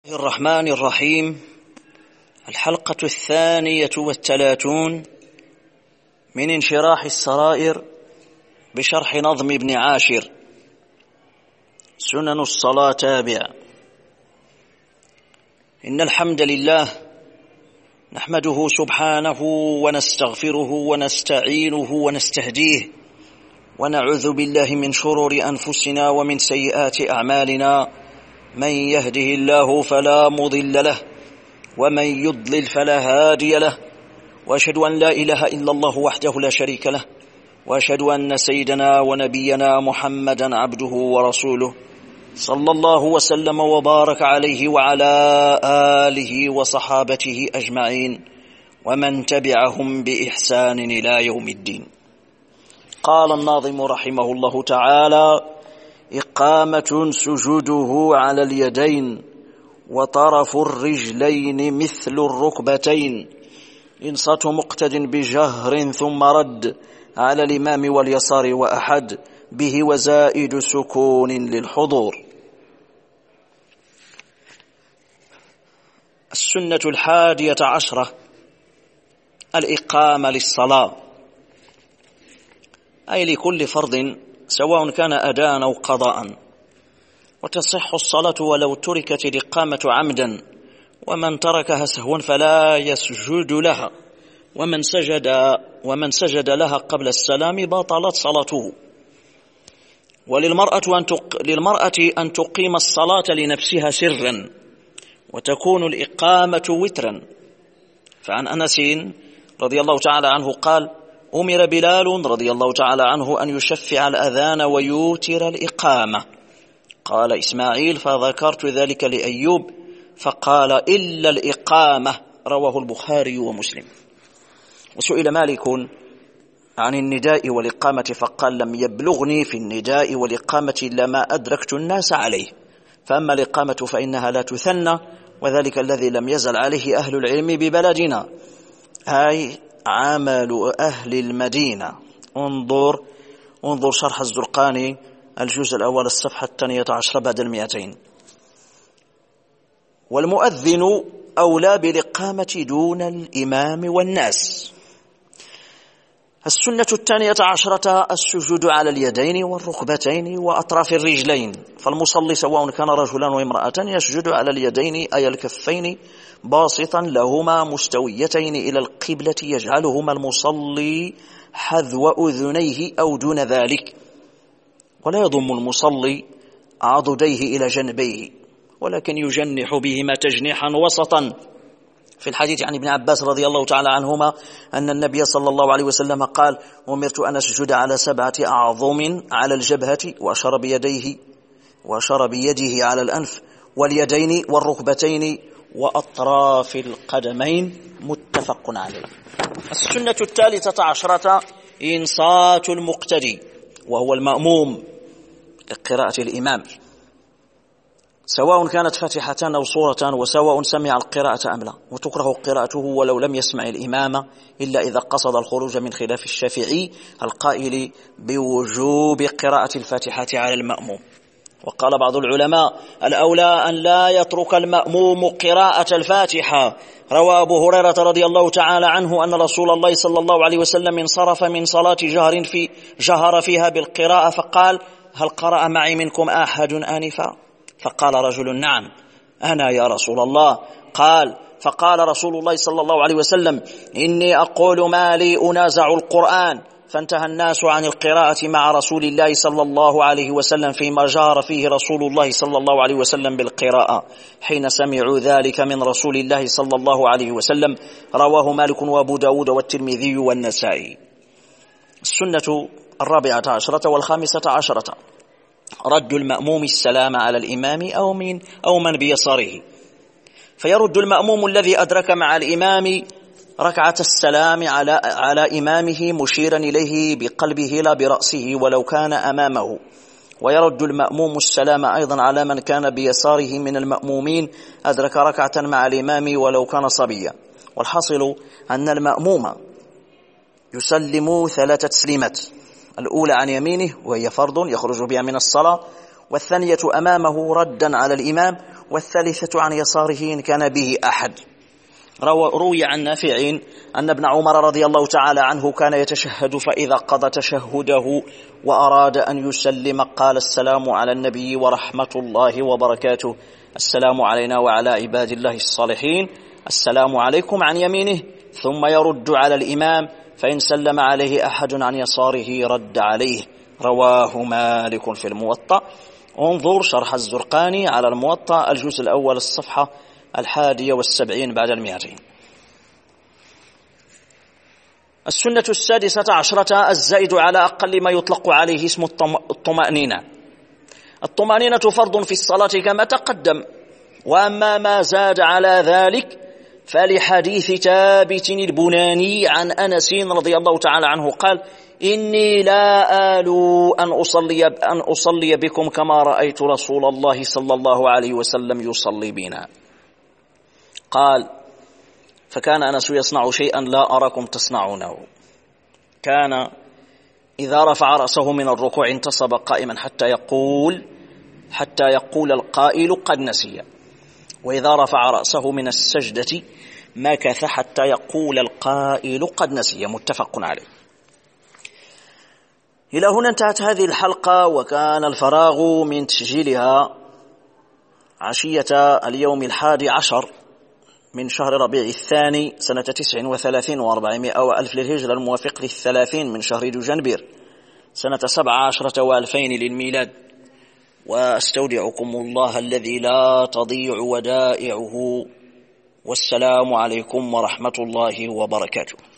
الرحمن الرحيم. الحلقة 32 من انشراح السرائر بشرح نظم ابن عاشر. سنن الصلاة تابعة. إن الحمد لله نحمده سبحانه ونستغفره ونستعينه ونستهديه ونعوذ بالله من شرور أنفسنا ومن سيئات أعمالنا. من يهده الله فلا مضل له ومن يضلل فلا هادي له، وأشهد أن لا إله إلا الله وحده لا شريك له، وأشهد أن سيدنا ونبينا محمدا عبده ورسوله صلى الله وسلم وبارك عليه وعلى آله وصحابته أجمعين ومن تبعهم بإحسان إلى يوم الدين. قال الناظم رحمه الله تعالى: إقامة سجوده على اليدين وطرف الرجلين مثل الركبتين، إنصات مقتد بجهر ثم رد على الإمام واليسار وأحد به وزائد سكون للحضور. السنة 11 الإقامة للصلاة، أي لكل فرض سواء كان أداء أو قضاء، وتصح الصلاة ولو تركت الإقامة عمدا، ومن تركها سهوا فلا يسجد لها، ومن سجد لها قبل السلام بطلت صلاته. وللمرأة أن تقيم الصلاة لنفسها سرا، وتكون الإقامة وترا. فعن أنس رضي الله تعالى عنه قال: أمر بلال رضي الله تعالى عنه أن يشفع الأذان ويوتر الإقامة. قال إسماعيل: فذكرت ذلك لأيوب فقال: إلا الإقامة. رواه البخاري ومسلم. وسئل مالك عن النداء والإقامة فقال: لم يبلغني في النداء والإقامة إلا ما أدركت الناس عليه، فأما الإقامة فإنها لا تثنى، وذلك الذي لم يزل عليه أهل العلم ببلدنا، أي عمل أهل المدينة. انظر شرح الزرقاني الجزء الأول الصفحة 12 بعد 200. والمؤذن أولى بالإقامة دون الإمام والناس. السنة 12 السجود على اليدين والركبتين وأطراف الرجلين، فالمصلي سواء كان رجلا وامرأة يسجد على اليدين أي الكفين باسطا لهما مستويتين إلى القبلة، يجعلهما المصلي حذو أذنيه أو دون ذلك، ولا يضم المصلي عضديه إلى جنبيه، ولكن يجنح بهما تجنيحا وسطا. في الحديث عن ابن عباس رضي الله تعالى عنهما أن النبي صلى الله عليه وسلم قال: أمرت أن أسجد على 7 أعظم على الجبهة، وأشار بيده على الأنف واليدين والركبتين وأطراف القدمين. متفق عليه. السنة 13 إنصات المقتدي، وهو المأموم لقراءة الإمام، سواء كانت فاتحة أو سورة، وسواء سمع القراءة أم لا، وتكره قراءته ولو لم يسمع الإمام إلا إذا قصد الخروج من خلاف الشافعي القائل بوجوب قراءة الفاتحة على المأموم. وقال بعض العلماء: الأولى أن لا يترك المأموم قراءة الفاتحة. روى أبو هريرة رضي الله تعالى عنه أن رسول الله صلى الله عليه وسلم انصرف من صلاة جهر فيها بالقراءة فقال: هل قرأ معي منكم أحد آنفا؟ فقال رجل: نعم أنا يا رسول الله. فقال رسول الله صلى الله عليه وسلم: إني أقول ما لي أنازع القرآن. فانتهى الناس عن القراءة مع رسول الله صلى الله عليه وسلم فيما جهر فيه رسول الله صلى الله عليه وسلم بالقراءة حين سمعوا ذلك من رسول الله صلى الله عليه وسلم. رواه مالك وأبو داود والترمذي والنسائي. السنة 14 و15 رد المأموم السلام على الإمام أو من بيساره، فيرد المأموم الذي أدرك مع الإمام ركعة السلام على إمامه مشيرا إليه بقلبه لا برأسه ولو كان أمامه، ويرد المأموم السلام أيضا على من كان بيساره من المأمومين أدرك ركعة مع الإمام ولو كان صبيا. والحاصل أن المأموم يسلم 3 تسليمات: الأولى عن يمينه وهي فرض يخرج بها من الصلاة، والثانية أمامه ردا على الإمام، والثالثة عن يساره إن كان به أحد. روي عن نافع أن ابن عمر رضي الله تعالى عنه كان يتشهد، فإذا قضى تشهده وأراد أن يسلم قال: السلام على النبي ورحمة الله وبركاته، السلام علينا وعلى عباد الله الصالحين، السلام عليكم عن يمينه، ثم يرد على الإمام، فإن سلم عليه أحد عن يساره رد عليه. رواه مالك في الموطأ. انظر شرح الزرقاني على الموطأ الجزء الأول الصفحة 71 بعد 200. السنة السادسة عشرة الزائد على أقل ما يطلق عليه اسم الطمأنينة. الطمأنينة فرض في الصلاة كما تقدم، وأما ما زاد على ذلك فلحديث ثابت البناني عن أنس رضي الله تعالى عنه قال: إني لا آلو أن أصلي بكم كما رأيت رسول الله صلى الله عليه وسلم يصلي بنا. قال: فكان أنس يصنع شيئا لا أراكم تصنعونه، كان إذا رفع رأسه من الركوع انتصب قائما حتى يقول القائل قد نسي، وإذا رفع رأسه من السجدة مكث حتى يقول القائل قد نسي. متفق عليه. إلى هنا انتهت هذه الحلقة، وكان الفراغ من تسجيلها عشية اليوم 11 من شهر ربيع الثاني سنة 39 و400 وألف للهجرة، الموافق 30 من شهر دجنبر سنة 17 و2000 للميلاد. واستودعكم الله الذي لا تضيع ودائعه، والسلام عليكم ورحمة الله وبركاته.